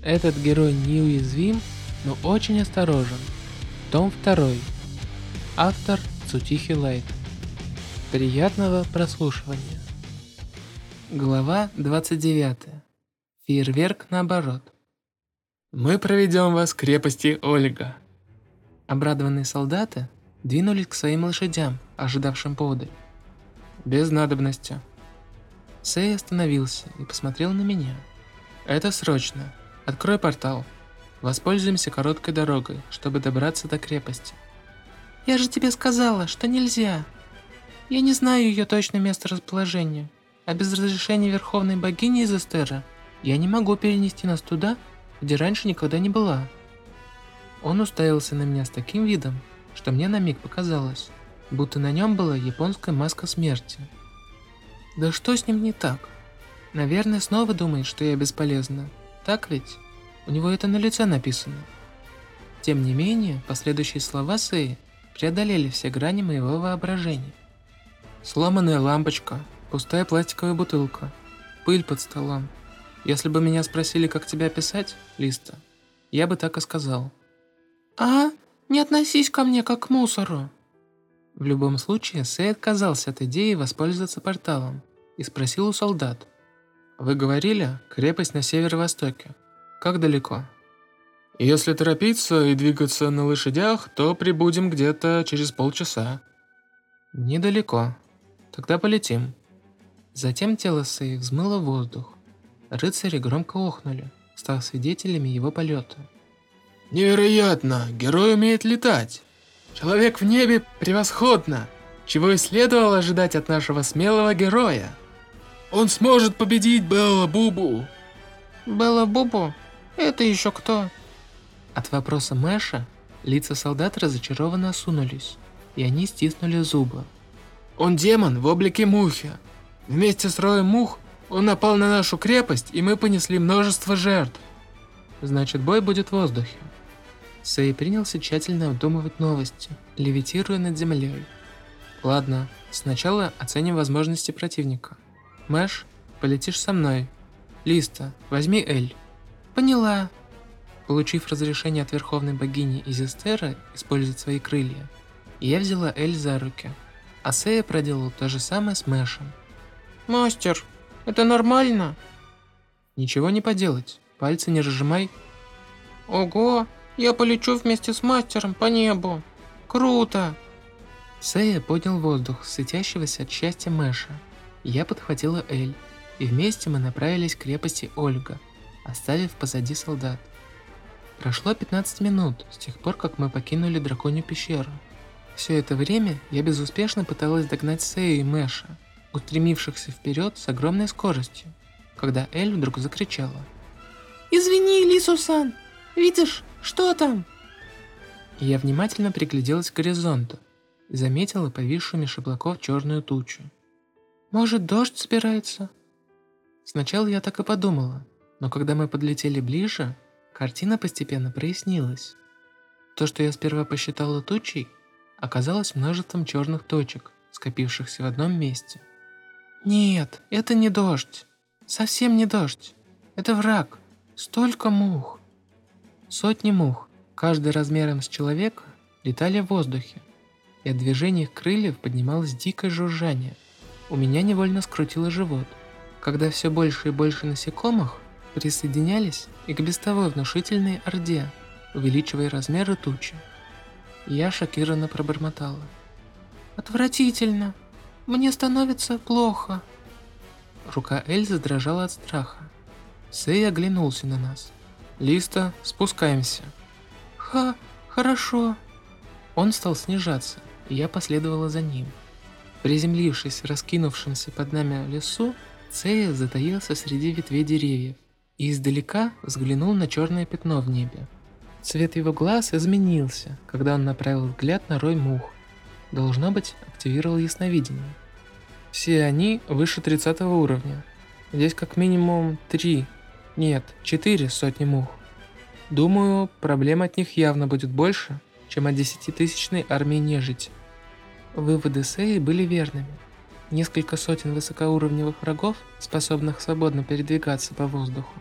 Этот герой неуязвим, но очень осторожен. Том 2. Автор Цутихи Лайт. Приятного прослушивания. Глава 29. Фейерверк наоборот. Мы проведем вас к крепости Ольга. Обрадованные солдаты двинулись к своим лошадям, ожидавшим поодаль. Без надобности. Сэй остановился и посмотрел на меня. Это срочно. Открой портал. Воспользуемся короткой дорогой, чтобы добраться до крепости. Я же тебе сказала, что нельзя. Я не знаю ее точное месторасположение, а без разрешения Верховной Богини из Эстера я не могу перенести нас туда, где раньше никогда не была. Он уставился на меня с таким видом, что мне на миг показалось, будто на нем была японская маска смерти. Да что с ним не так? Наверное, снова думает, что я бесполезна. Так ведь? У него это на лице написано. Тем не менее, последующие слова Сэй преодолели все грани моего воображения. Сломанная лампочка, пустая пластиковая бутылка, пыль под столом. Если бы меня спросили, как тебя описать, Листа, я бы так и сказал. Не относись ко мне как к мусору. В любом случае, Сэй отказался от идеи воспользоваться порталом и спросил у солдат. Вы говорили, крепость на северо-востоке. Как далеко? Если торопиться и двигаться на лошадях, то прибудем где-то через полчаса. Недалеко. Тогда полетим. Затем тело Сэй взмыло в воздух. Рыцари громко охнули, став свидетелями его полета. Невероятно! Герой умеет летать! Человек в небе превосходно! Чего и следовало ожидать от нашего смелого героя! Он сможет победить Белла-Бубу! Белла-Бубу? Это еще кто? От вопроса Мэша лица солдат разочарованно осунулись, и они стиснули зубы. Он демон в облике мухи. Вместе с роем мух он напал на нашу крепость, и мы понесли множество жертв. Значит, бой будет в воздухе. Сэй принялся тщательно обдумывать новости, левитируя над землей. Ладно, сначала оценим возможности противника. Мэш, полетишь со мной. Листа, возьми Эль. Поняла. Получив разрешение от Верховной Богини из Эстера использовать свои крылья, я взяла Эль за руки, а Сэя проделал то же самое с Мэшем. Мастер, это нормально? Ничего не поделать, пальцы не разжимай. Ого, я полечу вместе с мастером по небу. Круто! Сэя поднял воздух, светящегося от счастья Мэша. Я подхватила Эль, и вместе мы направились к крепости Ольга, оставив позади солдат. Прошло 15 минут с тех пор, как мы покинули драконью пещеру. Все это время я безуспешно пыталась догнать Сэю и Мэша, устремившихся вперед с огромной скоростью, когда Эль вдруг закричала. «Извини, Лису-сан! Видишь, что там?» Я внимательно пригляделась к горизонту и заметила повисшую меж облаков черную тучу. «Может, дождь собирается?» Сначала я так и подумала, но когда мы подлетели ближе, картина постепенно прояснилась. То, что я сперва посчитала тучей, оказалось множеством черных точек, скопившихся в одном месте. «Нет, это не дождь. Совсем не дождь. Это враг. Столько мух». Сотни мух, каждый размером с человека, летали в воздухе, и от движения их крыльев поднималось дикое жужжание. У меня невольно скрутило живот, когда все больше и больше насекомых присоединялись и к без того внушительной орде, увеличивая размеры тучи. Я шокированно пробормотала. «Отвратительно. Мне становится плохо». Рука Эльзы дрожала от страха. Сэй оглянулся на нас. «Листа, спускаемся». Хорошо». Он стал снижаться, и я последовала за ним. Приземлившись в раскинувшемся под нами лесу, Сэя затаился среди ветвей деревьев и издалека взглянул на черное пятно в небе. Цвет его глаз изменился, когда он направил взгляд на рой мух. Должно быть, активировал ясновидение. Все они выше 30 уровня. Здесь как минимум 4 сотни мух. Думаю, проблем от них явно будет больше, чем от 10-тысячной армии нежити. Выводы Сэи были верными. Несколько сотен высокоуровневых врагов, способных свободно передвигаться по воздуху,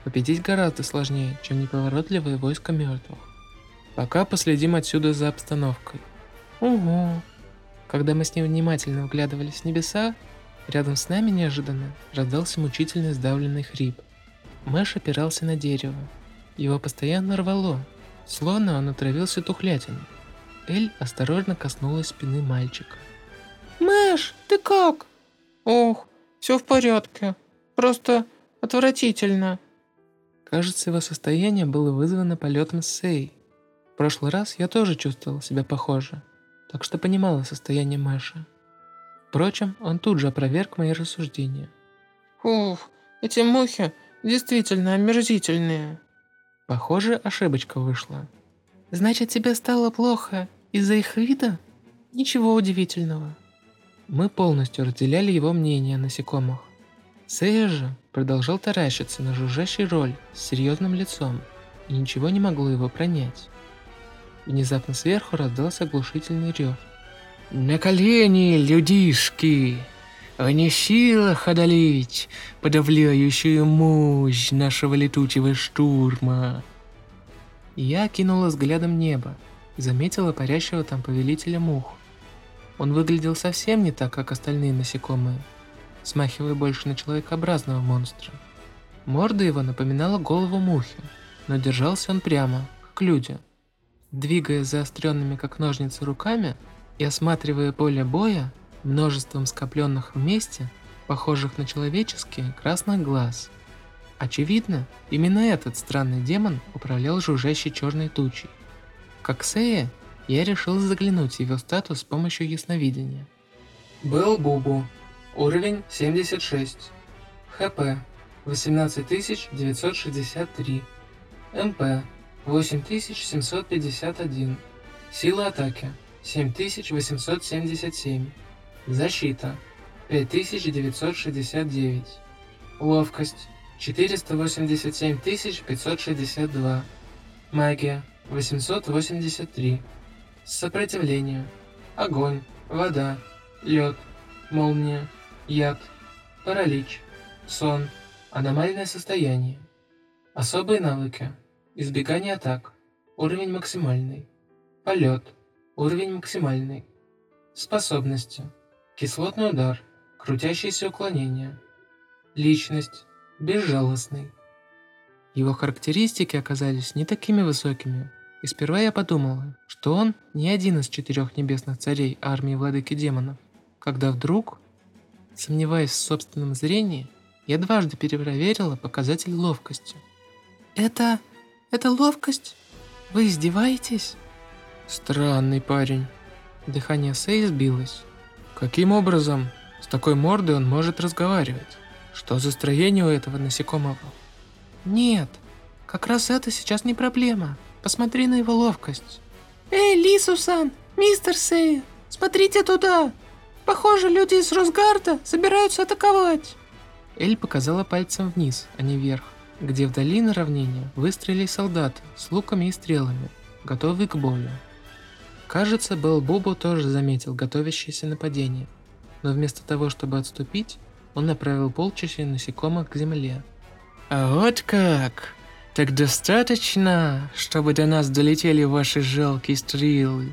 Победить гораздо сложнее, чем неповоротливое войско мертвых. Пока последим отсюда за обстановкой. Угу. Когда мы с ним внимательно вглядывались в небеса, рядом с нами неожиданно раздался мучительный сдавленный хрип. Мэш опирался на дерево. Его постоянно рвало, словно он отравился тухлятиной. Эль осторожно коснулась спины мальчика. Мэш, ты как? Ох, все в порядке. Просто отвратительно. Кажется, его состояние было вызвано полетом с Сэй. В прошлый раз я тоже чувствовал себя похоже, так что понимала состояние Мэша. Впрочем, он тут же опроверг мои рассуждения. Уф, эти мухи действительно омерзительные. Похоже, ошибочка вышла. Значит, тебе стало плохо из-за их вида? Ничего удивительного. Мы полностью разделяли его мнение о насекомых. Сэй же продолжал таращиться на жужжащий роль с серьезным лицом, и ничего не могло его пронять. Внезапно сверху раздался оглушительный рев. «На колени, людишки! Не в силах одолеть подавляющую мощь нашего летучего штурма!» Я кинула взглядом небо и заметила парящего там повелителя мух. Он выглядел совсем не так, как остальные насекомые, смахивая больше на человекообразного монстра. Морда его напоминала голову мухи, но держался он прямо, как люди. Двигая заостренными как ножницы руками и осматривая поле боя множеством скопленных вместе, похожих на человеческие, красных глаз. Очевидно, именно этот странный демон управлял жужжащей черной тучей. Как Сэя, я решил заглянуть в его статус с помощью ясновидения. Бэл Бубу. Уровень 76. ХП 18963. МП 8751. Сила атаки 7877. Защита 5969. Ловкость 487562. Магия 883. Сопротивление. Огонь, вода, лед, молния, яд, паралич, сон, аномальное состояние. Особые навыки. Избегание атак. Уровень максимальный. Полет. Уровень максимальный. Способности. Кислотный удар. Крутящееся уклонение. Личность. Безжалостный. Его характеристики оказались не такими высокими, и сперва я подумала, что он не один из 4 небесных царей армии владыки демонов, когда вдруг, сомневаясь в собственном зрении, я дважды перепроверила показатель ловкости. Это ловкость? Вы издеваетесь? Странный парень. Дыхание Сэй сбилось. Каким образом с такой мордой он может разговаривать? Что за строение у этого насекомого? Нет, как раз это сейчас не проблема. Посмотри на его ловкость. Эй, Лису-сан, мистер Сэй, смотрите туда. Похоже, люди из Росгарда собираются атаковать. Эль показала пальцем вниз, а не вверх, где вдали на равнине выстроились солдаты с луками и стрелами, готовые к бою. Кажется, Бэл Бубу тоже заметил готовящееся нападение, но вместо того, чтобы отступить, он направил полчища насекомых к земле. А вот как? Так достаточно, чтобы до нас долетели ваши жалкие стрелы.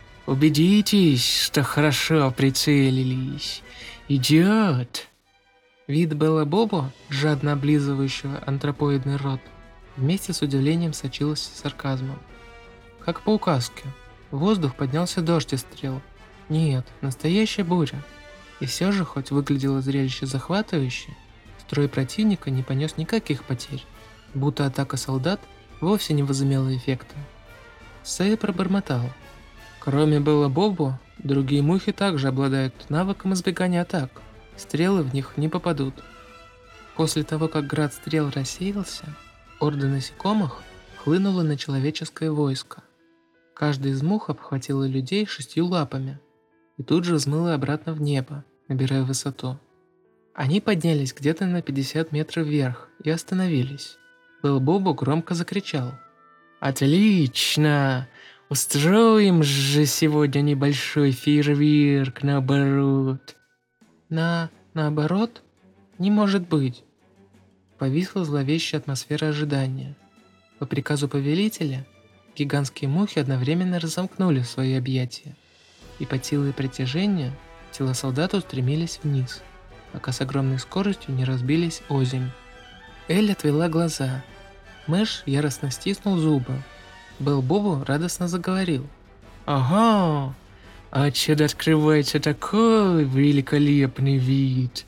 Убедитесь, что хорошо прицелились. Идет. Вид Бэла Бобо, жадно облизывающего антропоидный рот, вместе с удивлением сочился сарказмом. Как по указке, в воздух поднялся дождь из стрел. Нет, настоящая буря. И все же, хоть выглядело зрелище захватывающе, строй противника не понес никаких потерь, будто атака солдат вовсе не возымела эффекта. Сэй пробормотал. Кроме Бэла Бобо, другие мухи также обладают навыком избегания атак. Стрелы в них не попадут. После того, как град стрел рассеялся, орда насекомых хлынула на человеческое войско. Каждый из мух обхватила людей 6 лапами и тут же взмыла обратно в небо, набирая высоту. Они поднялись где-то на 50 метров вверх и остановились. Бэл Бобо громко закричал. «Отлично! Устроим же сегодня небольшой фейерверк наоборот!» Наоборот? Не может быть. Повисла зловещая атмосфера ожидания. По приказу повелителя, гигантские мухи одновременно разомкнули свои объятия, и под силой притяжения тела солдат устремились вниз, пока с огромной скоростью не разбились озимь. Эль отвела глаза. Мэш яростно стиснул зубы. Бел-Бобу радостно заговорил. «Ага, отсюда открывается такой великолепный вид!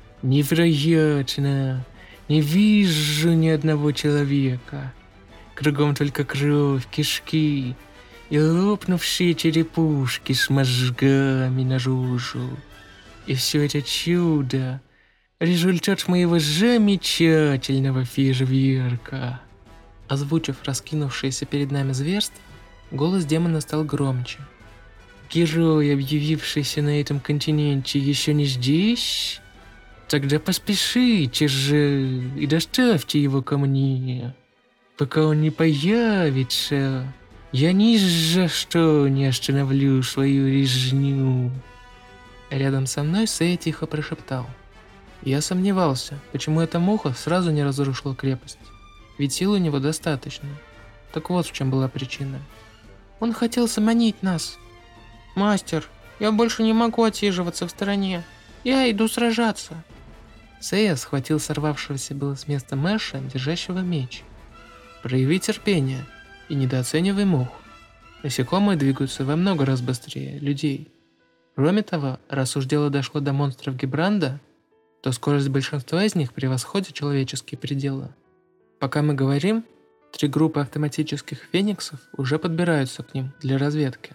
Невероятно! Не вижу ни одного человека. Кругом только кровь, кишки и лопнувшие черепушки с мозгами наружу. И все это чудо — результат моего замечательного фейерверка». Озвучив раскинувшееся перед нами зверство, голос демона стал громче. «Герой, объявившийся на этом континенте, еще не здесь? Тогда поспешите же и доставьте его ко мне. Пока он не появится, я ни за что не остановлю свою резню». Рядом со мной Сэй тихо прошептал. Я сомневался, почему эта муха сразу не разрушила крепость. Ведь сил у него достаточно. Так вот в чем была причина. Он хотел заманить нас. «Мастер, я больше не могу отсиживаться в стороне. Я иду сражаться». Сэя схватил сорвавшегося было с места Мэша, держащего меч. «Прояви терпение и недооценивай мух. Насекомые двигаются во много раз быстрее людей. Кроме того, раз уж дело дошло до монстров Гибранда, то скорость большинства из них превосходит человеческие пределы. Пока мы говорим, 3 группы автоматических фениксов уже подбираются к ним для разведки».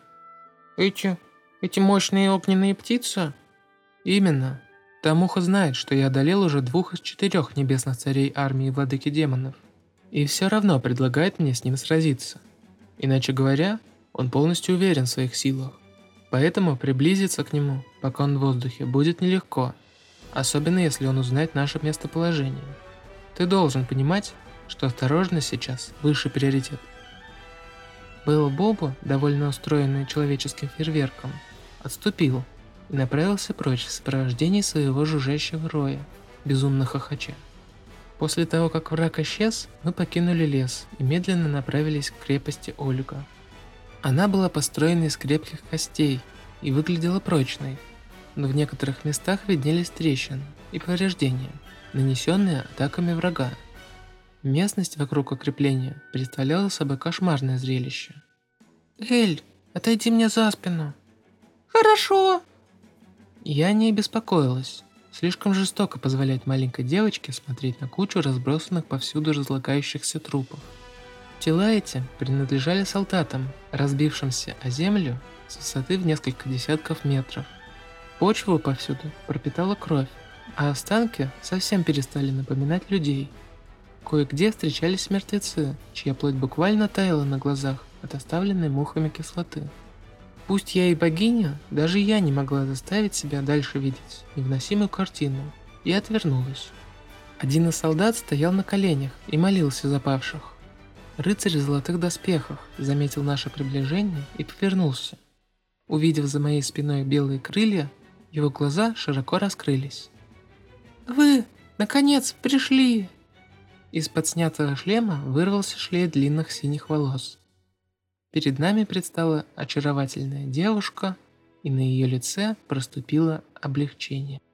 Эти мощные огненные птицы? Именно. Та муха знает, что я одолел уже 2 из 4 небесных царей армии владыки демонов. И все равно предлагает мне с ним сразиться. Иначе говоря, он полностью уверен в своих силах. Поэтому приблизиться к нему, пока он в воздухе, будет нелегко. Особенно если он узнает наше местоположение. Ты должен понимать, что осторожность сейчас высший приоритет. Бел-Бобу, довольно устроенный человеческим фейерверком, отступил и направился прочь в сопровождении своего жужжащего роя, безумно хохоча. После того, как враг исчез, мы покинули лес и медленно направились к крепости Ольга. Она была построена из крепких костей и выглядела прочной, но в некоторых местах виднелись трещины и повреждения, нанесенные атаками врага. Местность вокруг укрепления представляла собой кошмарное зрелище. «Эль, отойди мне за спину». «Хорошо». Я не беспокоилась. Слишком жестоко позволять маленькой девочке смотреть на кучу разбросанных повсюду разлагающихся трупов. Тела эти принадлежали солдатам, разбившимся о землю с высоты в несколько десятков метров. Почву повсюду пропитала кровь, а останки совсем перестали напоминать людей. Кое-где встречались мертвецы, чья плоть буквально таяла на глазах от оставленной мухами кислоты. Пусть я и богиня, даже я не могла заставить себя дальше видеть невыносимую картину, и отвернулась. Один из солдат стоял на коленях и молился за павших. Рыцарь в золотых доспехах заметил наше приближение и повернулся. Увидев за моей спиной белые крылья, его глаза широко раскрылись. «Вы, наконец, пришли!» Из-под снятого шлема вырвался шлейф длинных синих волос. Перед нами предстала очаровательная девушка, и на ее лице проступило облегчение.